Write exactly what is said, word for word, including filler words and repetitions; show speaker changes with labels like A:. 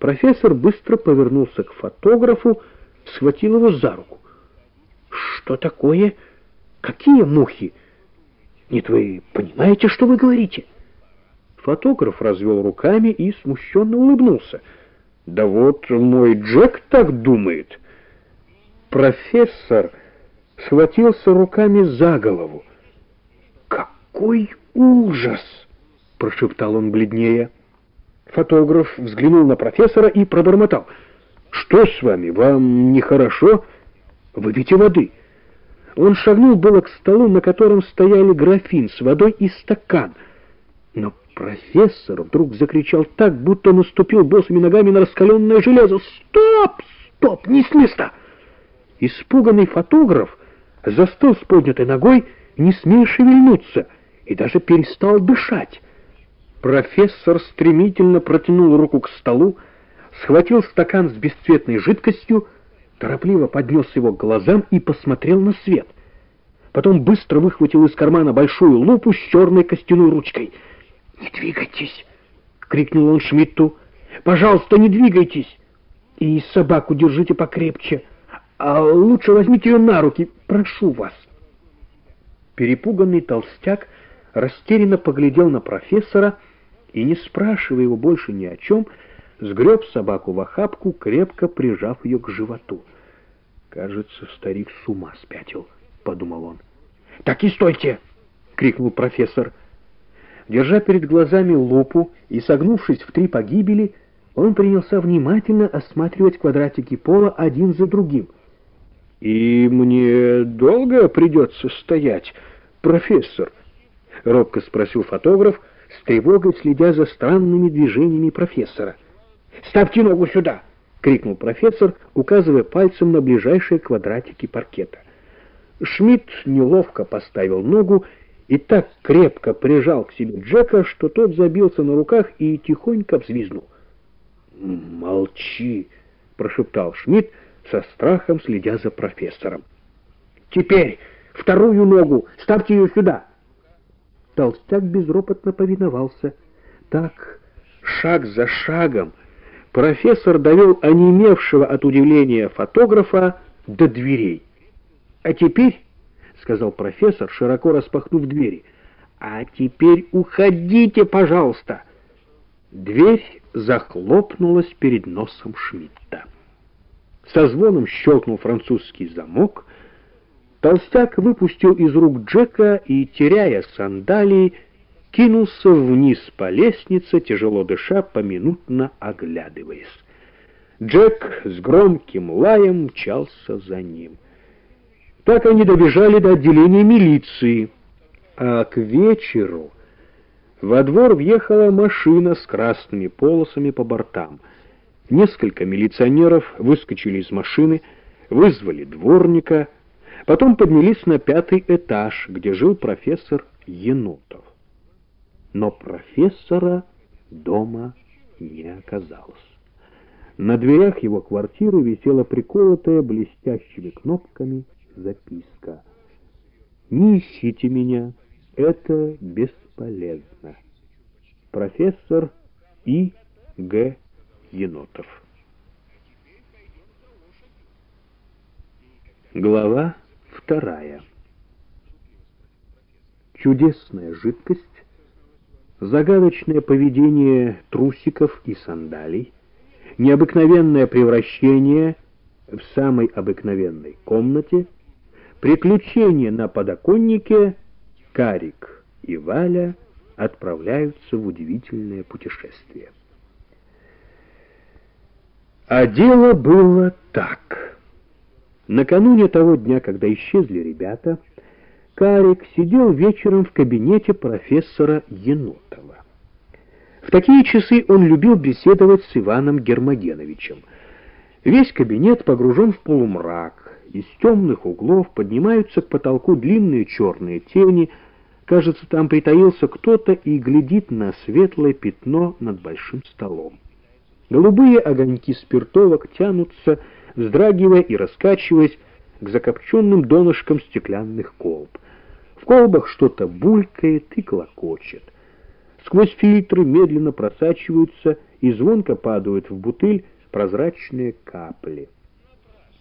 A: Профессор быстро повернулся к фотографу, схватил его за руку. «Что такое? Какие мухи? Нет, вы понимаете, что вы говорите?» Фотограф развел руками и смущенно улыбнулся. «Да вот мой Джек так думает». Профессор схватился руками за голову. «Какой ужас!» — прошептал он бледнее. Фотограф взглянул на профессора и пробормотал. «Что с вами? Вам нехорошо? Выпейте воды». Он шагнул было к столу, на котором стояли графин с водой и стакан. Но профессор вдруг закричал так, будто наступил босыми ногами на раскаленное железо. «Стоп! Стоп! Не с места!» Испуганный фотограф застыл с поднятой ногой, не смея шевельнуться, и даже перестал дышать. Профессор стремительно протянул руку к столу, схватил стакан с бесцветной жидкостью, торопливо поднес его к глазам и посмотрел на свет. Потом быстро выхватил из кармана большую лупу с черной костяной ручкой. «Не двигайтесь!» — крикнул он Шмидту. «Пожалуйста, не двигайтесь! И собаку держите покрепче, а лучше возьмите ее на руки, прошу вас!» Перепуганный толстяк растерянно поглядел на профессора и, не спрашивая его больше ни о чем, сгреб собаку в охапку, крепко прижав ее к животу. «Кажется, старик с ума спятил», — подумал он. «Так и стойте!» — крикнул профессор. Держа перед глазами лупу и согнувшись в три погибели, он принялся внимательно осматривать квадратики пола один за другим. «И мне долго придется стоять, профессор?» — робко спросил фотограф, с тревогой следя за странными движениями профессора. «Ставьте ногу сюда!» — крикнул профессор, указывая пальцем на ближайшие квадратики паркета. Шмидт неловко поставил ногу и так крепко прижал к себе Джека, что тот забился на руках и тихонько взвизгнул. «Молчи!» — прошептал Шмидт, со страхом следя за профессором. «Теперь вторую ногу! Ставьте ее сюда!» Толстяк безропотно повиновался. Так, шаг за шагом, профессор довел онемевшего от удивления фотографа до дверей. «А теперь, — сказал профессор, широко распахнув двери, — а теперь уходите, пожалуйста!» Дверь захлопнулась перед носом Шмидта. Со звоном щелкнул французский замок. Толстяк выпустил из рук Джека и, теряя сандалии, кинулся вниз по лестнице, тяжело дыша, поминутно оглядываясь. Джек с громким лаем мчался за ним. Так они добежали до отделения милиции, а к вечеру во двор въехала машина с красными полосами по бортам. Несколько милиционеров выскочили из машины, вызвали дворника, потом поднялись на пятый этаж, где жил профессор Енотов. Но профессора дома не оказалось. На дверях его квартиры висела приколотая блестящими кнопками записка: «Не ищите меня, это бесполезно. Профессор И. Г. Енотов». Глава вторая. Чудесная жидкость, загадочное поведение трусиков и сандалий, необыкновенное превращение в самой обыкновенной комнате, приключения на подоконнике, Карик и Валя отправляются в удивительное путешествие. А дело было так. Накануне того дня, когда исчезли ребята, Карик сидел вечером в кабинете профессора Енотова. В такие часы он любил беседовать с Иваном Гермогеновичем. Весь кабинет погружен в полумрак, из темных углов поднимаются к потолку длинные черные тени, кажется, там притаился кто-то и глядит на светлое пятно над большим столом. Голубые огоньки спиртовок тянутся, вздрагивая и раскачиваясь, к закопченным донышкам стеклянных колб. В колбах что-то булькает и клокочет. Сквозь фильтры медленно просачиваются и звонко падают в бутыль прозрачные капли.